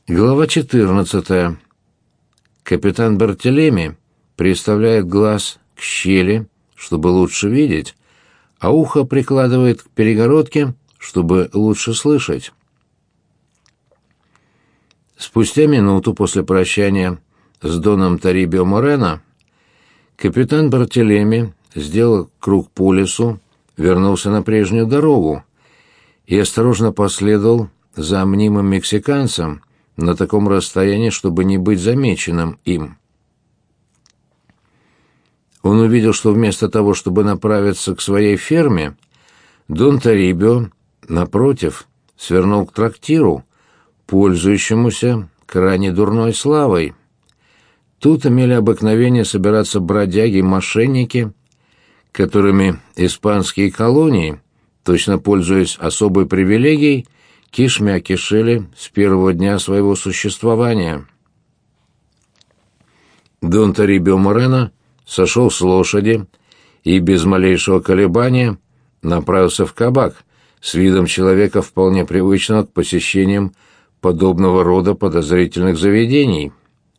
Глава 14. Капитан Бартелеми приставляет глаз к щели, чтобы лучше видеть, а ухо прикладывает к перегородке, чтобы лучше слышать. Спустя минуту после прощания с доном Торибио Морено капитан Бартелеми сделал круг по лесу, вернулся на прежнюю дорогу и осторожно последовал за мнимым мексиканцем на таком расстоянии, чтобы не быть замеченным им. Он увидел, что вместо того, чтобы направиться к своей ферме, Дон Торибио, напротив, свернул к трактиру, пользующемуся крайне дурной славой. Тут имели обыкновение собираться бродяги и мошенники, которыми испанские колонии, точно пользуясь особой привилегией, кишмя кишели с первого дня своего существования. Дон Торибио Морено сошел с лошади и без малейшего колебания направился в кабак с видом человека, вполне привычного к посещениям подобного рода подозрительных заведений.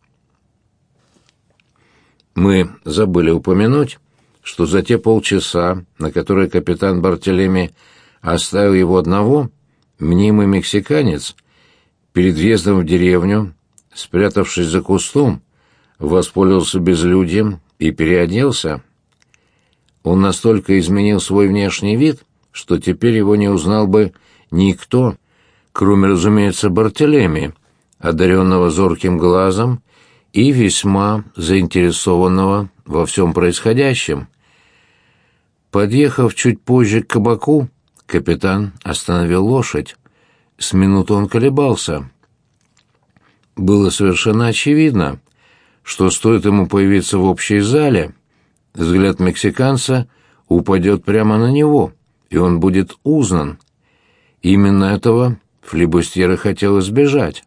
Мы забыли упомянуть, что за те полчаса, на которые капитан Бартелеми оставил его одного, мнимый мексиканец перед въездом в деревню, спрятавшись за кустом, воспользовался безлюдьем и переоделся. Он настолько изменил свой внешний вид, что теперь его не узнал бы никто, кроме, разумеется, Бартелеми, одаренного зорким глазом и весьма заинтересованного во всем происходящем. Подъехав чуть позже к кабаку, капитан остановил лошадь. С минуту он колебался. Было совершенно очевидно, что стоит ему появиться в общей зале, взгляд мексиканца упадет прямо на него, и он будет узнан. Именно этого флибустьер хотел избежать.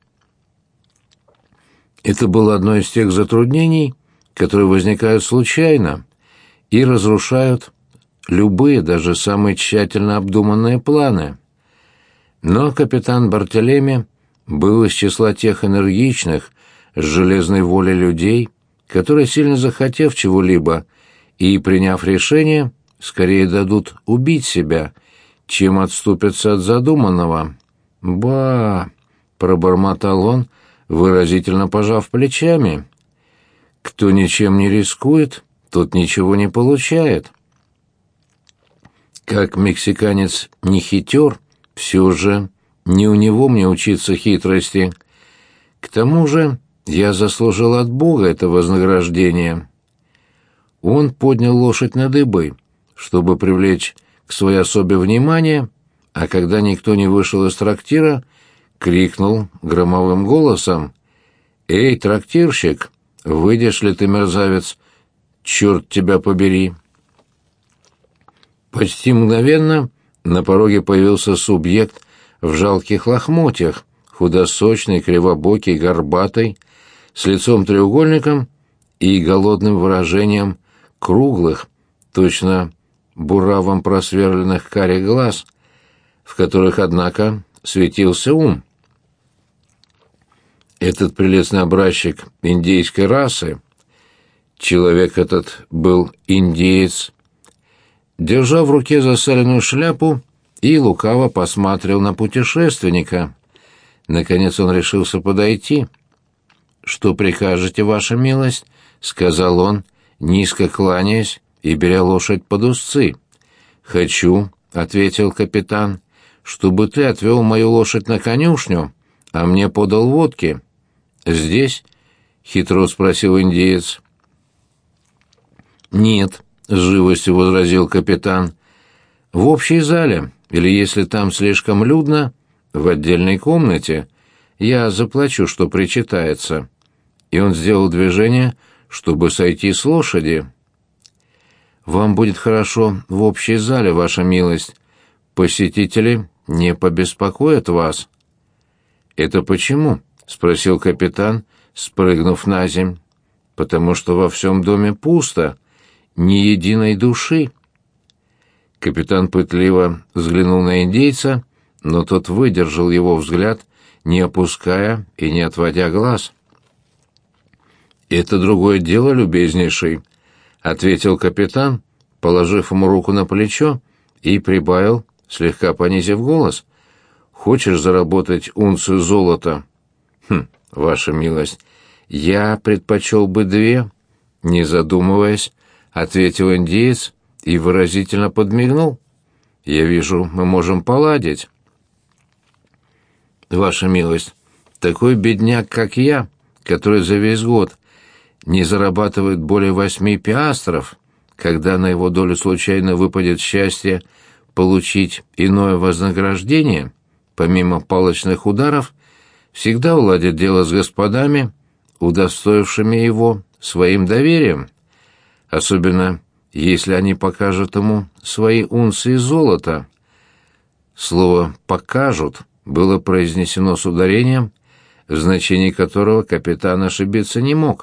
Это было одно из тех затруднений, которые возникают случайно и разрушают любые, даже самые тщательно обдуманные планы. Но капитан Бартелеми был из числа тех энергичных, с железной волей людей, которые, сильно захотев чего-либо и приняв решение, скорее дадут убить себя, чем отступятся от задуманного. «Ба!» — пробормотал он, выразительно пожав плечами. «Кто ничем не рискует, тот ничего не получает». Как мексиканец не хитер, все же не у него мне учиться хитрости. К тому же я заслужил от Бога это вознаграждение. Он поднял лошадь на дыбы, чтобы привлечь к своей особе внимание, а когда никто не вышел из трактира, крикнул громовым голосом: «Эй, трактирщик, выйдешь ли ты, мерзавец? Черт тебя побери!» Почти мгновенно на пороге появился субъект в жалких лохмотьях, худосочный, кривобокий, горбатый, с лицом-треугольником и голодным выражением круглых, точно буравом просверленных карих глаз, в которых, однако, светился ум. Этот прелестный образчик индейской расы, человек этот был индеец, держал в руке засаленную шляпу и лукаво посматривал на путешественника. Наконец он решился подойти. «Что прикажете, ваша милость?» — сказал он, низко кланяясь и беря лошадь под узцы. «Хочу», — ответил капитан, — «чтобы ты отвел мою лошадь на конюшню, а мне подал водки». «Здесь?» — хитро спросил индеец. «Нет», — с живостью возразил капитан, — «в общей зале, или, если там слишком людно, в отдельной комнате. Я заплачу, что причитается». И он сделал движение, чтобы сойти с лошади. «Вам будет хорошо в общей зале, ваша милость. Посетители не побеспокоят вас». «Это почему?» — спросил капитан, спрыгнув на земь. «Потому что во всем доме пусто, ни единой души». Капитан пытливо взглянул на индейца, но тот выдержал его взгляд, не опуская и не отводя глаз. «Это другое дело, любезнейший», — ответил капитан, положив ему руку на плечо, и прибавил, слегка понизив голос. «Хочешь заработать унцию золота?» «Ваша милость, я предпочел бы 2», — не задумываясь, ответил индиец и выразительно подмигнул. «Я вижу, мы можем поладить». «Ваша милость, такой бедняк, как я, который за весь год не зарабатывает более 8 пиастров, когда на его долю случайно выпадет счастье получить иное вознаграждение, помимо палочных ударов, всегда уладит дело с господами, удостоившими его своим доверием, особенно если они покажут ему свои унции золота». Слово «покажут» было произнесено с ударением, в значении которого капитан ошибиться не мог.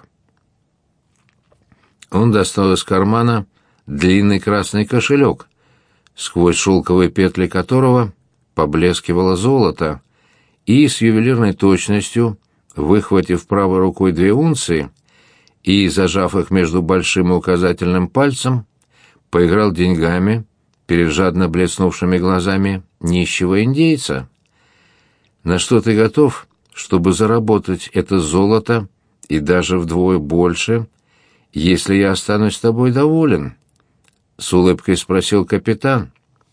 Он достал из кармана длинный красный кошелек, сквозь шелковые петли которого поблескивало золото, и с ювелирной точностью, выхватив правой рукой 2 унции и зажав их между большим и указательным пальцем, поиграл деньгами перед жадно блеснувшими глазами нищего индейца. «На что ты готов, чтобы заработать это золото и даже вдвое больше, если я останусь с тобой доволен?» — с улыбкой спросил капитан.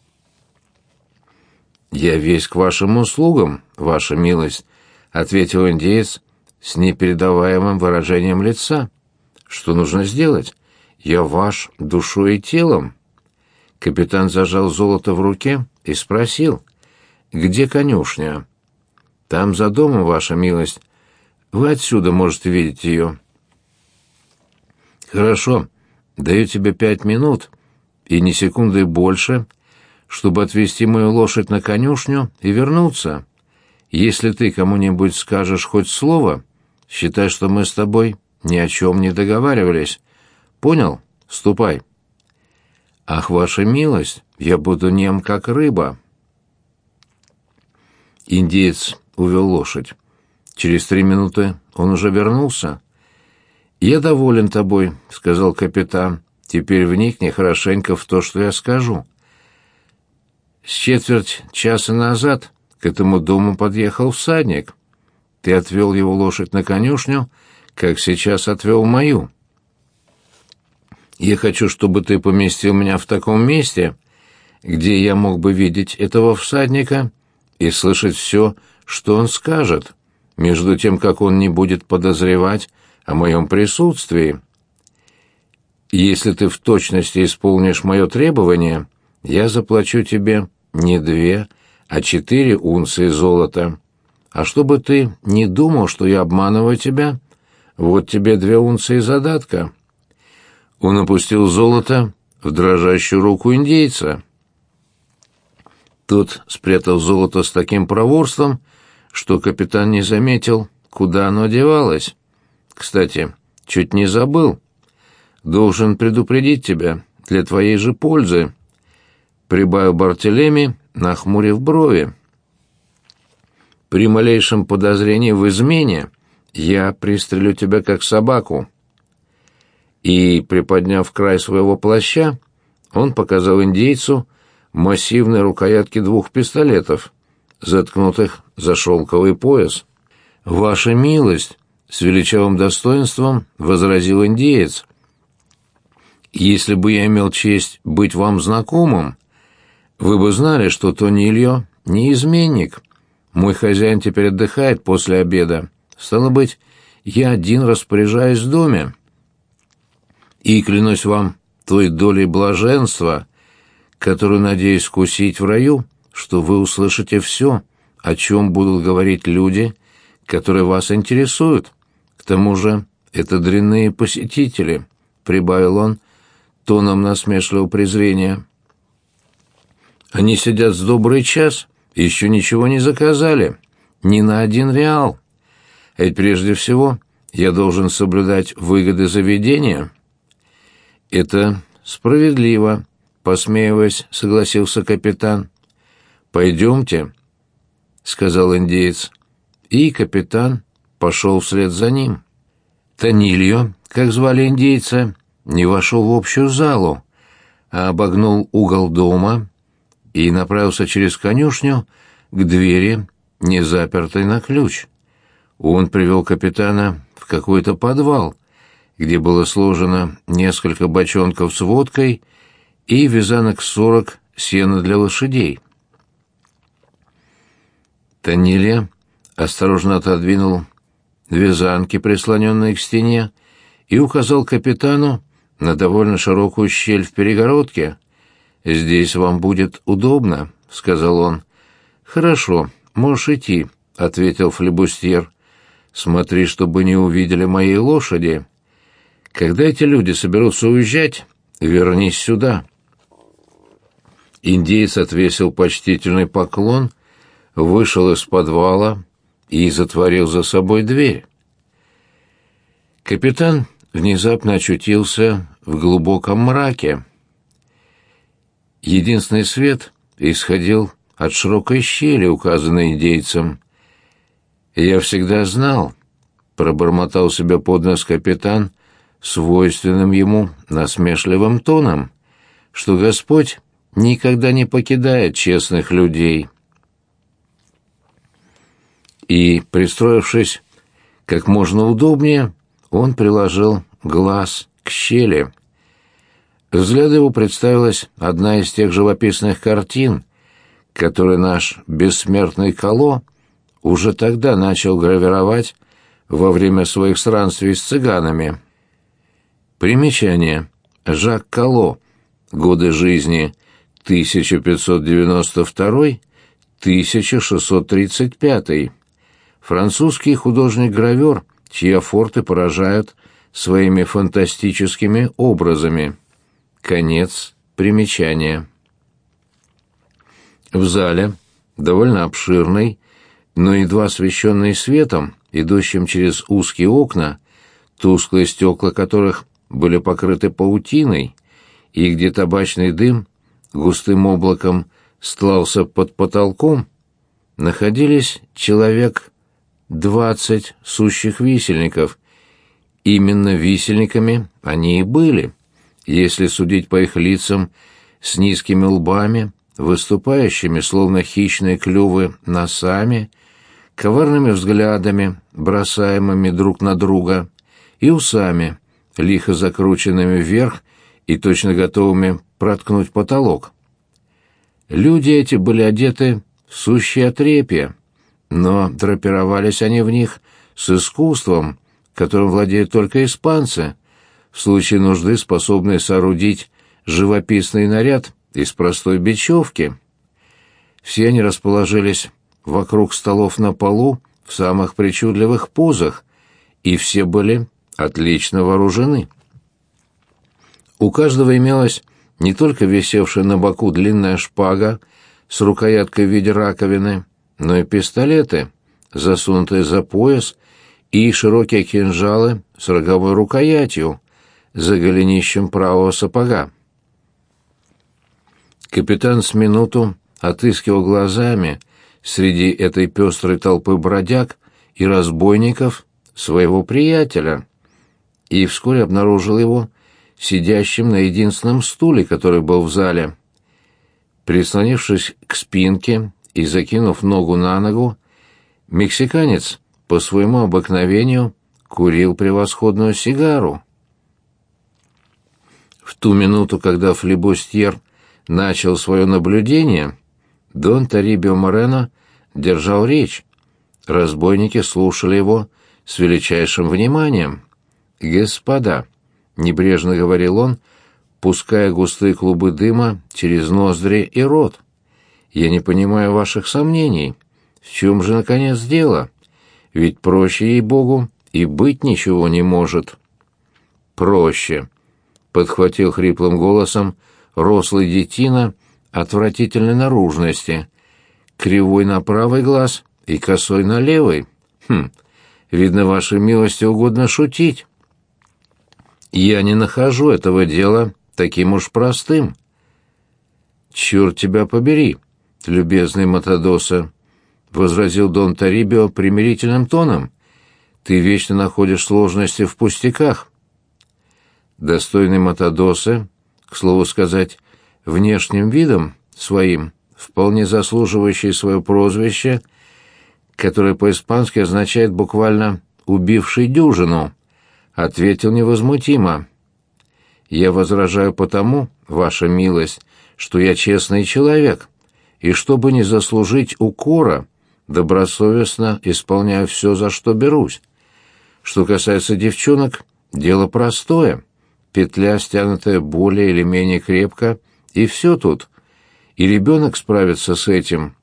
«Я весь к вашим услугам, ваша милость», — ответил индеец с непередаваемым выражением лица. «Что нужно сделать? Я ваш душой и телом». Капитан зажал золото в руке и спросил: «Где конюшня?» «Там за домом, ваша милость. Вы отсюда можете видеть ее». «Хорошо, даю тебе 5 минут, и ни секунды больше, чтобы отвезти мою лошадь на конюшню и вернуться. Если ты кому-нибудь скажешь хоть слово, считай, что мы с тобой ни о чем не договаривались. Понял? Ступай». «Ах, ваша милость, я буду нем, как рыба». Индеец увел лошадь. Через 3 минуты он уже вернулся. «Я доволен тобой», — сказал капитан. «Теперь вникни хорошенько в то, что я скажу. С четверть часа назад к этому дому подъехал всадник. Ты отвел его лошадь на конюшню, как сейчас отвел мою. Я хочу, чтобы ты поместил меня в таком месте, где я мог бы видеть этого всадника и слышать все, что он скажет, между тем, как он не будет подозревать о моем присутствии. Если ты в точности исполнишь мое требование, я заплачу тебе не 2, а 4 унции золота. А чтобы ты не думал, что я обманываю тебя, вот тебе 2 унции задатка». Он опустил золото в дрожащую руку индейца. Тот спрятал золото с таким проворством, что капитан не заметил, куда оно девалось. «Кстати, чуть не забыл. Должен предупредить тебя для твоей же пользы», — прибавил Бартелеми, нахмурив брови. «При малейшем подозрении в измене я пристрелю тебя как собаку». И, приподняв край своего плаща, он показал индейцу массивные рукоятки 2 пистолетов, заткнутых за шелковый пояс. «Ваша милость», — с величавым достоинством возразил индеец, — «если бы я имел честь быть вам знакомым, вы бы знали, что Тони Ильо не изменник. Мой хозяин теперь отдыхает после обеда. Стало быть, я один распоряжаюсь в доме. И клянусь вам той долей блаженства, которую надеюсь вкусить в раю, что вы услышите все, о чем будут говорить люди, которые вас интересуют. К тому же это дрянные посетители», — прибавил он тоном насмешливого презрения. «Они сидят с добрый час и еще ничего не заказали, ни на 1 реал. А ведь прежде всего я должен соблюдать выгоды заведения». «Это справедливо», — посмеиваясь, согласился капитан. «Пойдемте», — сказал индеец. и капитан пошел вслед за ним. Тонильо, как звали индейца, не вошел в общую залу, а обогнул угол дома и направился через конюшню к двери, не запертой на ключ. Он привел капитана в какой-то подвал, где было сложено несколько бочонков с водкой и вязанок 40 сена для лошадей. Тонильо осторожно отодвинул вязанки, прислоненные к стене, и указал капитану на довольно широкую щель в перегородке. «Здесь вам будет удобно», — сказал он. «Хорошо, можешь идти», — ответил флебустьер. «Смотри, чтобы не увидели моей лошади. Когда эти люди соберутся уезжать, вернись сюда». Индеец отвесил почтительный поклон, вышел из подвала и затворил за собой дверь. Капитан внезапно очутился в глубоком мраке. Единственный свет исходил от широкой щели, указанной индейцем. «Я всегда знал», — пробормотал себе под нос капитан свойственным ему насмешливым тоном, «что Господь никогда не покидает честных людей». И, пристроившись как можно удобнее, он приложил глаз к щели. Взгляду его представилась одна из тех живописных картин, которые наш бессмертный Кало уже тогда начал гравировать во время своих странствий с цыганами. Примечание. Жак Кало. Годы жизни 1592-1635. Французский художник-гравер, чьи афорты поражают своими фантастическими образами. Конец примечания. В зале, довольно обширной, но едва освещенной светом, идущим через узкие окна, тусклые стекла которых были покрыты паутиной, и где табачный дым густым облаком стлался под потолком, находились человек 20 сущих висельников. Именно висельниками они и были, если судить по их лицам с низкими лбами, выступающими, словно хищные клювы, носами, коварными взглядами, бросаемыми друг на друга, и усами, лихо закрученными вверх и точно готовыми проткнуть потолок. Люди эти были одеты в сущие отрепья, но драпировались они в них с искусством, которым владеют только испанцы, в случае нужды способные соорудить живописный наряд из простой бечевки. Все они расположились вокруг столов на полу в самых причудливых позах, и все были отлично вооружены. У каждого имелась не только висевшая на боку длинная шпага с рукояткой в виде раковины, но и пистолеты, засунутые за пояс, и широкие кинжалы с роговой рукоятью за голенищем правого сапога. Капитан с минуту отыскивал глазами среди этой пестрой толпы бродяг и разбойников своего приятеля и вскоре обнаружил его сидящим на единственном стуле, который был в зале. Прислонившись к спинке и закинув ногу на ногу, мексиканец по своему обыкновению курил превосходную сигару. В ту минуту, когда флебустьер начал свое наблюдение, Дон Торибио Морено держал речь. Разбойники слушали его с величайшим вниманием. «Господа», — небрежно говорил он, пуская густые клубы дыма через ноздри и рот, — «я не понимаю ваших сомнений. В чем же, наконец, дело? Ведь проще, ей-богу, и быть ничего не может». «Проще», — подхватил хриплым голосом рослый детина отвратительной наружности, кривой на правый глаз и косой на левый. Видно, вашей милости угодно шутить. Я не нахожу этого дела таким уж простым». «Черт тебя побери, любезный Матадоса», — возразил Дон Тарибио примирительным тоном. «Ты вечно находишь сложности в пустяках». Достойный Матадосе, к слову сказать, внешним видом своим, вполне заслуживающий свое прозвище, которое по-испански означает буквально «убивший дюжину», ответил невозмутимо. «Я возражаю потому, ваша милость, что я честный человек, и чтобы не заслужить укора, добросовестно исполняю все, за что берусь. Что касается девчонок, дело простое. Петля, стянутая более или менее крепко, и все тут. И ребенок справится с этим.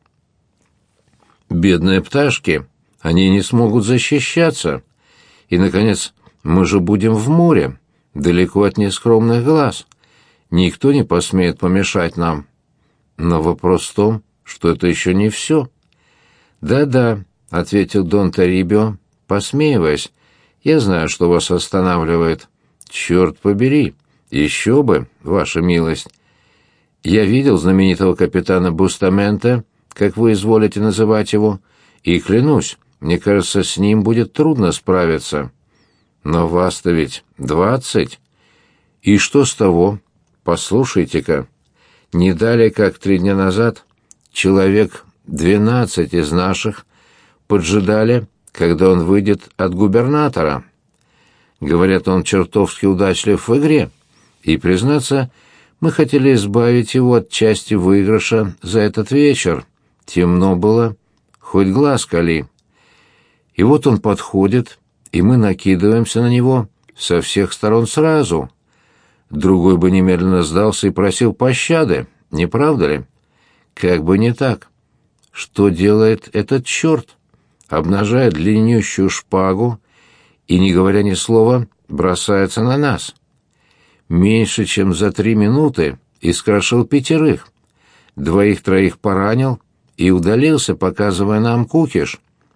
Бедные пташки, они не смогут защищаться. И, наконец, мы же будем в море, далеко от нескромных глаз. Никто не посмеет помешать нам. Но вопрос в том, что это еще не все». «Да-да», — ответил Дон Тарибио, посмеиваясь, — «я знаю, что вас останавливает. Черт побери, еще бы, ваша милость. Я видел знаменитого капитана Бустамента, как вы изволите называть его, и клянусь, мне кажется, с ним будет трудно справиться. Но вас-то ведь 20. И что с того? Послушайте-ка, не далее, как 3 дня назад, человек 12 из наших поджидали, когда он выйдет от губернатора. Говорят, он чертовски удачлив в игре, и, признаться, мы хотели избавить его от части выигрыша за этот вечер. Темно было, хоть глаз кали. И вот он подходит, и мы накидываемся на него со всех сторон сразу. Другой бы немедленно сдался и просил пощады, не правда ли? Как бы не так. Что делает этот черт? Обнажает длиннющую шпагу и, не говоря ни слова, бросается на нас. Меньше чем за 3 минуты искрошил 5, 2-3 поранил и удалился, показывая нам кукиш.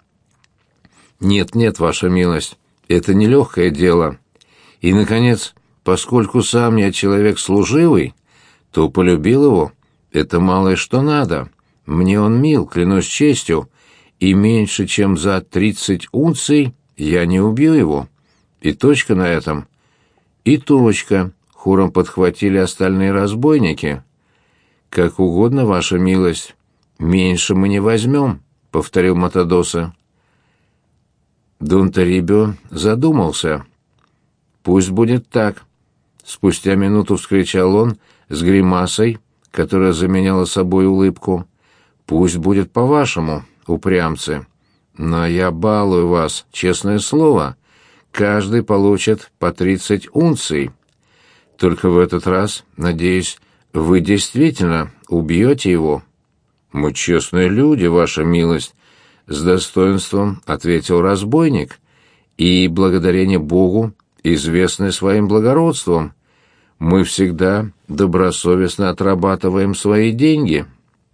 Нет, ваша милость, это нелегкое дело. И, наконец, поскольку сам я человек служивый, то полюбил его. Это малое что надо. Мне он мил, клянусь честью, и меньше чем за 30 унций я не убью его. И точка на этом. И точка, хором подхватили остальные разбойники. Как угодно, ваша милость. Меньше мы не возьмем, повторил Матадосе. Дон Тарибио задумался. Пусть будет так. Спустя минуту вскричал он с гримасой, которая заменяла собой улыбку. Пусть будет по-вашему, упрямцы. Но я балую вас, честное слово. Каждый получит по 30 унций. Только в этот раз, надеюсь, вы действительно убьете его. Мы честные люди, ваша милость, с достоинством ответил разбойник, и благодарение Богу известны своим благородством. Мы всегда добросовестно отрабатываем свои деньги.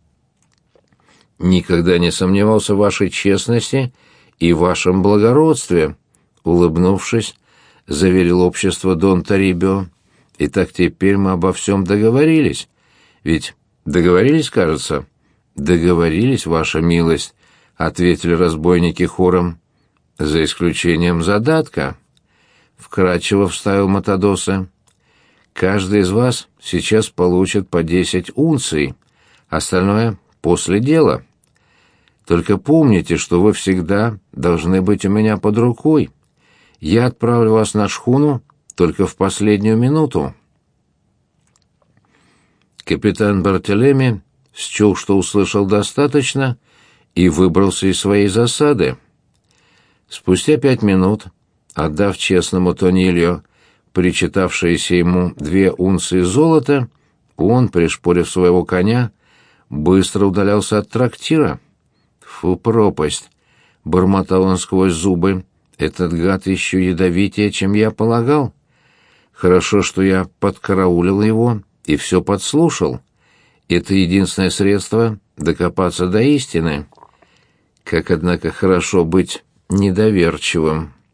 Никогда не сомневался в вашей честности и вашем благородстве, улыбнувшись, заверил общество Дон Тарибио. Итак, теперь мы обо всем договорились. Ведь договорились, кажется? Договорились, ваша милость, ответили разбойники хором. За исключением задатка, вкратчиво вставил Матадосе. Каждый из вас сейчас получит по 10 унций, остальное после дела. Только помните, что вы всегда должны быть у меня под рукой. Я отправлю вас на шхуну только в последнюю минуту. Капитан Бартелеми счел, что услышал достаточно, и выбрался из своей засады. Спустя 5 минут, отдав честному Тонильо причитавшиеся ему 2 унции золота, он, пришпорив своего коня, быстро удалялся от трактира. «Фу, пропасть!» — бормотал он сквозь зубы. «Этот гад еще ядовитее, чем я полагал. Хорошо, что я подкараулил его и все подслушал. Это единственное средство докопаться до истины. Как, однако, хорошо быть недоверчивым».